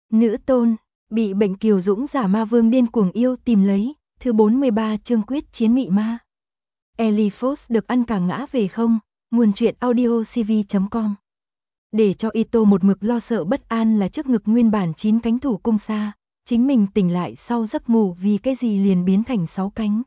Nữ tôn, bị bệnh kiều dũng giả ma vương điên cuồng yêu tìm lấy, thứ 43 chương quyết chiến mị ma. Elifos được ăn cả ngã về không, nguồn truyện audio cv.com. Để cho Ito một mực lo sợ bất an là trước ngực nguyên bản 9 cánh thủ cung xa, chính mình tỉnh lại sau giấc ngủ vì cái gì liền biến thành 6 cánh.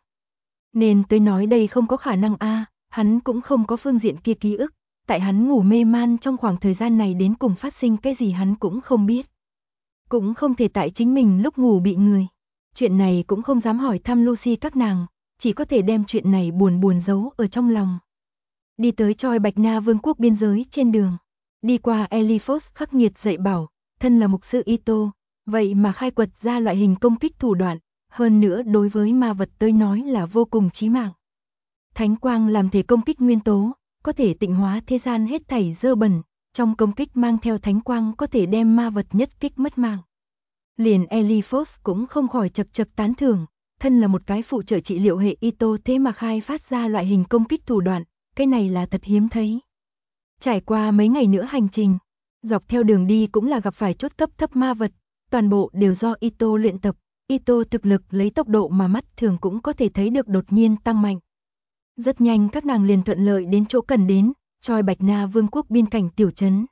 Nên tôi nói đây không có khả năng hắn cũng không có phương diện kia ký ức, tại hắn ngủ mê man trong khoảng thời gian này đến cùng phát sinh cái gì hắn cũng không biết. Cũng không thể tại chính mình lúc ngủ bị người. Chuyện này cũng không dám hỏi thăm Lucy các nàng, chỉ có thể đem chuyện này buồn giấu ở trong lòng. Đi tới Choi Bạch Na Vương quốc biên giới trên đường, đi qua Elifos khắc nghiệt dạy bảo, thân là mục sư Ito, vậy mà khai quật ra loại hình công kích thủ đoạn, hơn nữa đối với ma vật tới nói là vô cùng chí mạng. Thánh quang làm thể công kích nguyên tố, có thể tịnh hóa thế gian hết thảy dơ bẩn, trong công kích mang theo thánh quang có thể đem ma vật nhất kích mất mạng. Liền Elifos cũng không khỏi chật tán thưởng, thân là một cái phụ trợ trị liệu hệ Ito thế mà khai phát ra loại hình công kích thủ đoạn, cái này là thật hiếm thấy. Trải qua mấy ngày nữa hành trình, dọc theo đường đi cũng là gặp phải chốt cấp thấp ma vật, toàn bộ đều do Ito luyện tập, Ito thực lực lấy tốc độ mà mắt thường cũng có thể thấy được đột nhiên tăng mạnh. Rất nhanh các nàng liền thuận lợi đến chỗ cần đến, Choi Bạch Na Vương quốc biên cảnh tiểu trấn.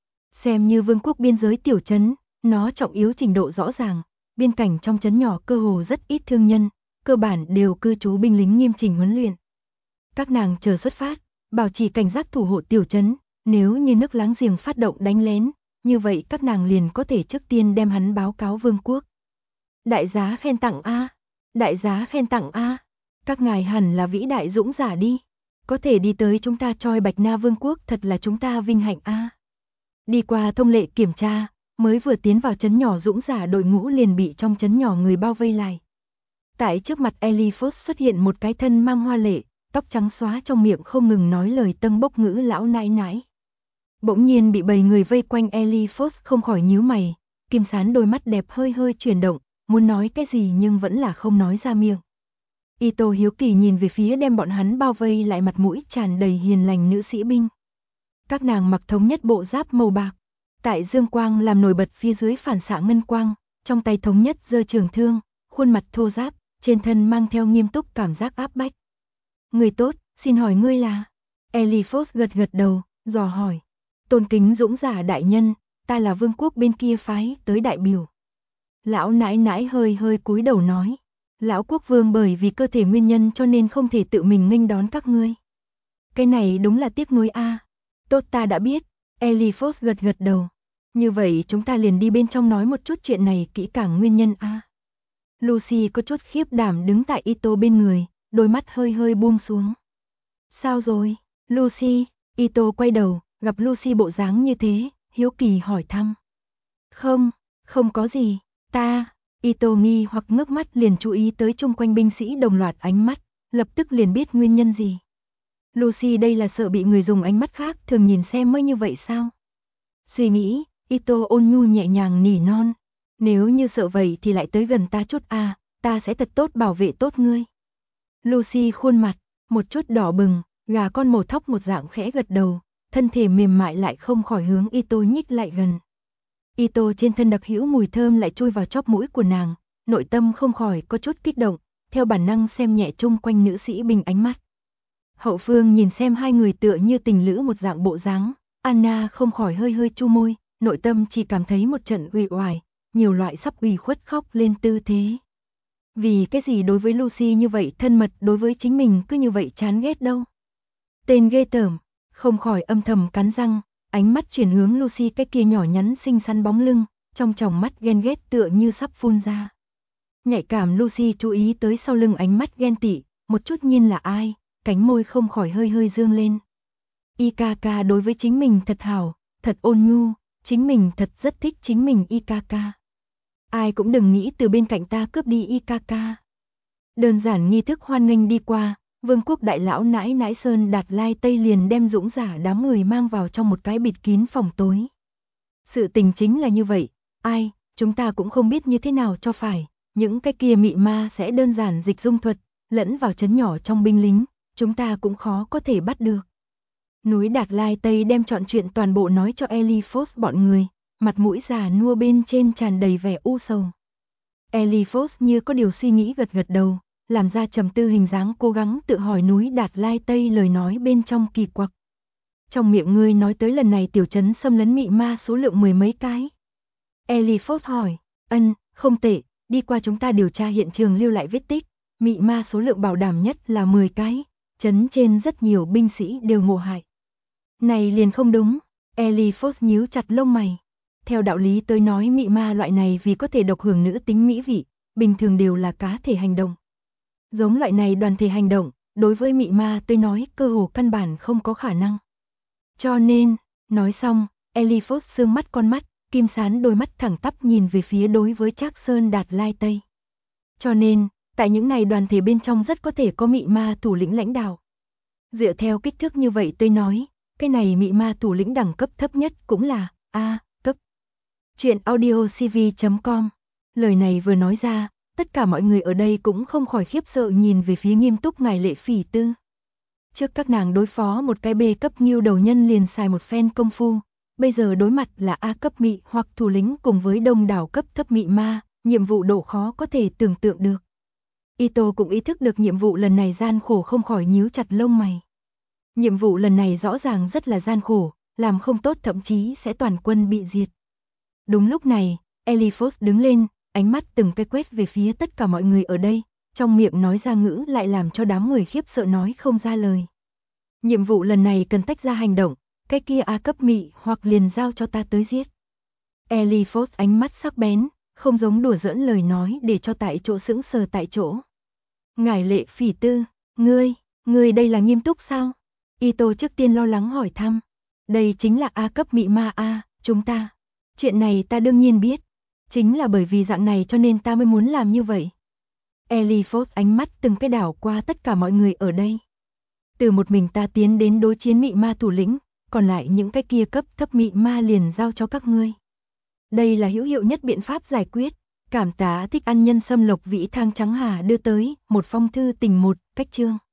Xem như vương quốc biên giới tiểu trấn, nó trọng yếu trình độ rõ ràng, biên cảnh trong trấn nhỏ cơ hồ rất ít thương nhân, cơ bản đều cư trú binh lính nghiêm chỉnh huấn luyện. Các nàng chờ xuất phát, bảo trì cảnh giác thủ hộ tiểu trấn, nếu như nước láng giềng phát động đánh lén, như vậy các nàng liền có thể trước tiên đem hắn báo cáo vương quốc. Đại giá khen tặng đại giá khen tặng các ngài hẳn là vĩ đại dũng giả đi, có thể đi tới chúng ta Choi Bạch Na Vương quốc thật là chúng ta vinh hạnh Đi qua thông lệ kiểm tra, mới vừa tiến vào trấn nhỏ dũng giả đội ngũ liền bị trong trấn nhỏ người bao vây lại. Tại trước mặt Elifos xuất hiện một cái thân mang hoa lệ, tóc trắng xóa trong miệng không ngừng nói lời tâng bốc ngữ lão nãi nãi. Bỗng nhiên bị bầy người vây quanh Elifos không khỏi nhíu mày, kim sán đôi mắt đẹp hơi chuyển động, muốn nói cái gì nhưng vẫn là không nói ra miệng. Ito hiếu kỳ nhìn về phía đem bọn hắn bao vây lại mặt mũi tràn đầy hiền lành nữ sĩ binh. Các nàng mặc thống nhất bộ giáp màu bạc, tại dương quang làm nổi bật phía dưới phản xạ ngân quang, trong tay thống nhất giơ trường thương, khuôn mặt thô ráp, trên thân mang theo nghiêm túc cảm giác áp bách. Người tốt, xin hỏi ngươi là? Elifos gật đầu, dò hỏi. Tôn kính dũng giả đại nhân, ta là vương quốc bên kia phái tới đại biểu. Lão nãi nãi hơi cúi đầu nói. Lão quốc vương bởi vì cơ thể nguyên nhân cho nên không thể tự mình nghênh đón các ngươi. Cái này đúng là tiếc nuối Tốt ta đã biết, Elifos gật đầu. Như vậy chúng ta liền đi bên trong nói một chút chuyện này kỹ càng nguyên nhân Lucy có chút khiếp đảm đứng tại Ito bên người, đôi mắt hơi buông xuống. Sao rồi, Lucy? Ito quay đầu, gặp Lucy bộ dáng như thế, hiếu kỳ hỏi thăm. Không có gì, Ito nghi hoặc ngước mắt liền chú ý tới chung quanh binh sĩ đồng loạt ánh mắt, lập tức liền biết nguyên nhân gì. Lucy đây là sợ bị người dùng ánh mắt khác thường nhìn xem mới như vậy sao? Suy nghĩ, Ito ôn nhu nhẹ nhàng nỉ non. Nếu như sợ vậy thì lại tới gần ta chút ta sẽ thật tốt bảo vệ tốt ngươi. Lucy khuôn mặt, một chút đỏ bừng, gà con mổ thóc một dạng khẽ gật đầu, thân thể mềm mại lại không khỏi hướng Ito nhích lại gần. Ito trên thân đặc hữu mùi thơm lại chui vào chóp mũi của nàng, nội tâm không khỏi có chút kích động, theo bản năng xem nhẹ chung quanh nữ sĩ binh ánh mắt. Hậu phương nhìn xem hai người tựa như tình lữ một dạng bộ dáng, Anna không khỏi hơi chu môi, nội tâm chỉ cảm thấy một trận uể oải, nhiều loại sắp ủy khuất khóc lên tư thế. Vì cái gì đối với Lucy như vậy thân mật đối với chính mình cứ như vậy chán ghét đâu. Tên ghê tởm, không khỏi âm thầm cắn răng, ánh mắt chuyển hướng Lucy cái kia nhỏ nhắn xinh xắn bóng lưng, trong tròng mắt ghen ghét tựa như sắp phun ra. Nhạy cảm Lucy chú ý tới sau lưng ánh mắt ghen tị, một chút nhìn là ai, cánh môi không khỏi hơi dương lên. Ikaka đối với chính mình thật hảo, thật ôn nhu, chính mình thật rất thích chính mình Ikaka. Ai cũng đừng nghĩ từ bên cạnh ta cướp đi Ikaka. Đơn giản nghi thức hoan nghênh đi qua, vương quốc đại lão nãi nãi Sơn Đạt Lai Tây liền đem dũng giả đám người mang vào trong một cái bịt kín phòng tối. Sự tình chính là như vậy, chúng ta cũng không biết như thế nào cho phải, những cái kia mị ma sẽ đơn giản dịch dung thuật, lẫn vào trấn nhỏ trong binh lính, chúng ta cũng khó có thể bắt được. Núi Đạt Lai Tây đem trọn chuyện toàn bộ nói cho Elifos bọn người, mặt mũi già nua bên trên tràn đầy vẻ u sầu. Eliphos như có điều suy nghĩ gật gật đầu, làm ra trầm tư hình dáng cố gắng tự hỏi núi Đạt Lai Tây lời nói bên trong kỳ quặc. Trong miệng ngươi nói tới lần này tiểu trấn xâm lấn mị ma số lượng 10 mấy cái. Eliphos hỏi, không tệ, đi qua chúng ta điều tra hiện trường lưu lại vết tích, mị ma số lượng bảo đảm nhất là 10 cái, trấn trên rất nhiều binh sĩ đều ngộ hại. Này liền không đúng, Eliphos nhíu chặt lông mày. Theo đạo lý tới nói mị ma loại này vì có thể độc hưởng nữ tính mỹ vị, bình thường đều là cá thể hành động. Giống loại này đoàn thể hành động, đối với mị ma tới nói cơ hồ căn bản không có khả năng. Cho nên, nói xong, Eliphos sương mắt con mắt, kim sán đôi mắt thẳng tắp nhìn về phía đối với Trác Sơn Đạt Lai Tây. Cho nên, tại những này đoàn thể bên trong rất có thể có mị ma thủ lĩnh lãnh đạo. Dựa theo kích thước như vậy tôi nói, cái này mị ma thủ lĩnh đẳng cấp thấp nhất cũng là A cấp. Chuyện audiocv.com. Lời này vừa nói ra, tất cả mọi người ở đây cũng không khỏi khiếp sợ nhìn về phía nghiêm túc ngài Lệ Phỉ Tư. Trước các nàng đối phó một cái B cấp nghiêu đầu nhân liền xài một phen công phu, bây giờ đối mặt là A cấp mị hoặc thủ lĩnh cùng với đông đảo cấp thấp mị ma, nhiệm vụ độ khó có thể tưởng tượng được. Ito cũng ý thức được nhiệm vụ lần này gian khổ không khỏi nhíu chặt lông mày. Nhiệm vụ lần này rõ ràng rất là gian khổ, làm không tốt thậm chí sẽ toàn quân bị diệt. Đúng lúc này, Eliphos đứng lên, ánh mắt từng cái quét về phía tất cả mọi người ở đây, trong miệng nói ra ngữ lại làm cho đám người khiếp sợ nói không ra lời. Nhiệm vụ lần này cần tách ra hành động, cái kia A cấp mị hoặc liền giao cho ta tới giết. Eliphos ánh mắt sắc bén, không giống đùa giỡn lời nói để cho tại chỗ sững sờ tại chỗ. Ngài Lệ Phỉ Tư, ngươi đây là nghiêm túc sao? Ito trước tiên lo lắng hỏi thăm. Đây chính là A cấp mị ma A, chúng ta. Chuyện này ta đương nhiên biết. Chính là bởi vì dạng này cho nên ta mới muốn làm như vậy. Eliphos ánh mắt từng cái đảo qua tất cả mọi người ở đây. Từ một mình ta tiến đến đối chiến mị ma thủ lĩnh, còn lại những cái kia cấp thấp mị ma liền giao cho các ngươi. Đây là hữu hiệu nhất biện pháp giải quyết. Cảm tá thích ăn nhân sâm Lộc Vĩ Thang Trắng Hà đưa tới một phong thư tình một cách chương.